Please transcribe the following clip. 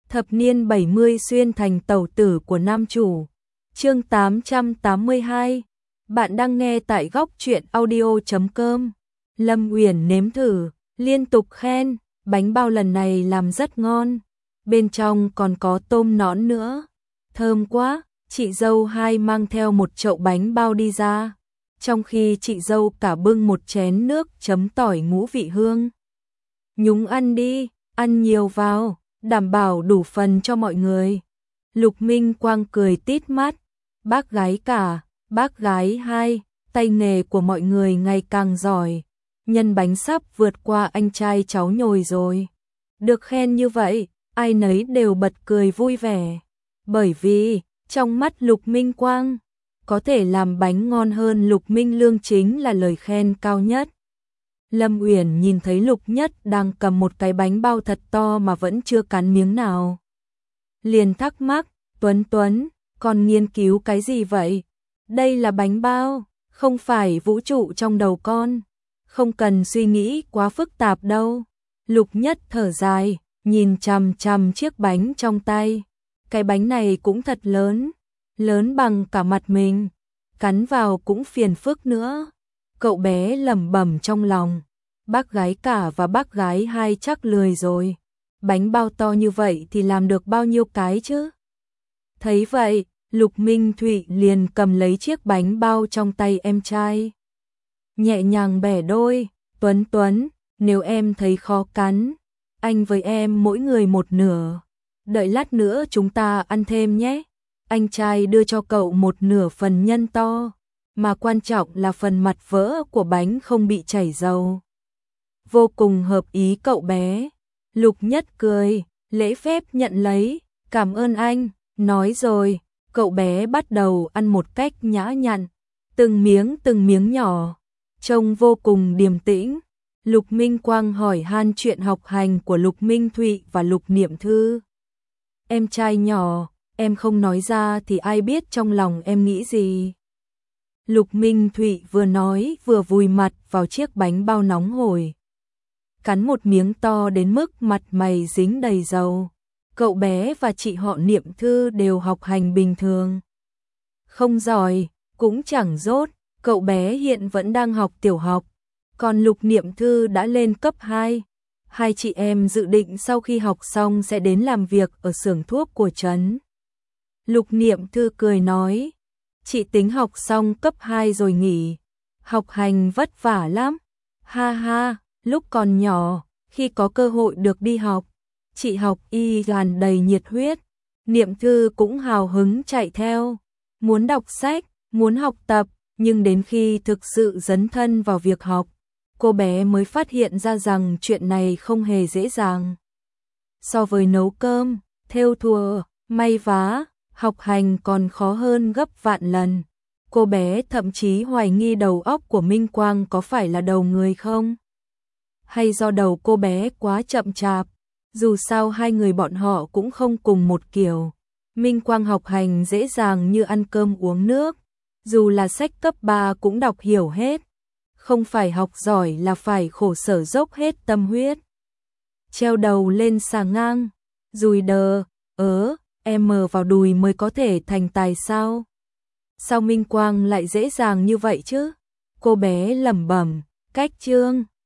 Thập niên 70 xuyên thành tẩu tử của nam chủ. Chương 882. Bạn đang nghe tại góc truyện audio.com. Lâm Uyển nếm thử, liên tục khen, bánh bao lần này làm rất ngon. Bên trong còn có tôm nõn nữa. Thơm quá, chị dâu hai mang theo một chậu bánh bao đi ra. Trong khi chị dâu cả bưng một chén nước chấm tỏi ngũ vị hương. Nhúng ăn đi, ăn nhiều vào, đảm bảo đủ phần cho mọi người. Lục Minh Quang cười tít mắt, bác gái cả, bác gái hai, tay nghề của mọi người ngày càng giỏi. Nhân bánh sắp vượt qua anh trai cháu nhồi rồi. Được khen như vậy, ai nấy đều bật cười vui vẻ. Bởi vì, trong mắt Lục Minh Quang, có thể làm bánh ngon hơn Lục Minh Lương chính là lời khen cao nhất. Lâm Uyển nhìn thấy Lục Nhất đang cầm một cái bánh bao thật to mà vẫn chưa cắn miếng nào. Liền thắc mắc, Tuấn, con nghiên cứu cái gì vậy? Đây là bánh bao, không phải vũ trụ trong đầu con. Không cần suy nghĩ quá phức tạp đâu. Lục Nhất thở dài, nhìn chằm chằm chiếc bánh trong tay. Cái bánh này cũng thật lớn, lớn bằng cả mặt mình. Cắn vào cũng phiền phức nữa. Cậu bé lẩm bẩm trong lòng, bác gái cả và bác gái hai chắc lười rồi. Bánh bao to như vậy thì làm được bao nhiêu cái chứ? Thấy vậy, Lục Minh Thụy liền cầm lấy chiếc bánh bao trong tay em trai. Nhẹ nhàng bẻ đôi, Tuấn, nếu em thấy khó cắn, anh với em mỗi người một nửa. Đợi lát nữa chúng ta ăn thêm nhé. Anh trai đưa cho cậu một nửa phần nhân to, mà quan trọng là phần mặt vỡ của bánh không bị chảy dầu. Vô cùng hợp ý cậu bé. Lục Nhất cười, lễ phép nhận lấy, cảm ơn anh. Nói rồi, cậu bé bắt đầu ăn một cách nhã nhặn, từng miếng nhỏ, trông vô cùng điềm tĩnh. Lục Minh Quang hỏi han chuyện học hành của Lục Minh Thụy và Lục Niệm Thư. Em trai nhỏ, em không nói ra thì ai biết trong lòng em nghĩ gì. Lục Minh Thụy vừa nói vừa vùi mặt vào chiếc bánh bao nóng hổi. Cắn một miếng to đến mức mặt mày dính đầy dầu. Cậu bé và chị họ Niệm Thư đều học hành bình thường. Không giỏi, cũng chẳng dốt, cậu bé hiện vẫn đang học tiểu học. Còn Lục Niệm Thư đã lên cấp 2. Hai chị em dự định sau khi học xong sẽ đến làm việc ở xưởng thuốc của trấn. Lục Niệm Thư cười nói, chị tính học xong cấp 2 rồi nghỉ. Học hành vất vả lắm. Ha ha, lúc còn nhỏ, khi có cơ hội được đi học, chị học y tràn đầy nhiệt huyết. Niệm Thư cũng hào hứng chạy theo, muốn đọc sách, muốn học tập, nhưng đến khi thực sự dấn thân vào việc học, cô bé mới phát hiện ra rằng chuyện này không hề dễ dàng. So với nấu cơm, thêu thùa, may vá, học hành còn khó hơn gấp vạn lần. Cô bé thậm chí hoài nghi đầu óc của Minh Quang có phải là đầu người không? Hay do đầu cô bé quá chậm chạp? Dù sao hai người bọn họ cũng không cùng một kiểu. Minh Quang học hành dễ dàng như ăn cơm uống nước. Dù là sách cấp 3 cũng đọc hiểu hết. Không phải học giỏi là phải khổ sở dốc hết tâm huyết. Treo đầu lên xà ngang, dùi đờ, em mờ vào đùi mới có thể thành tài sao? Sao Minh Quang lại dễ dàng như vậy chứ? Cô bé lẩm bẩm, cách chương.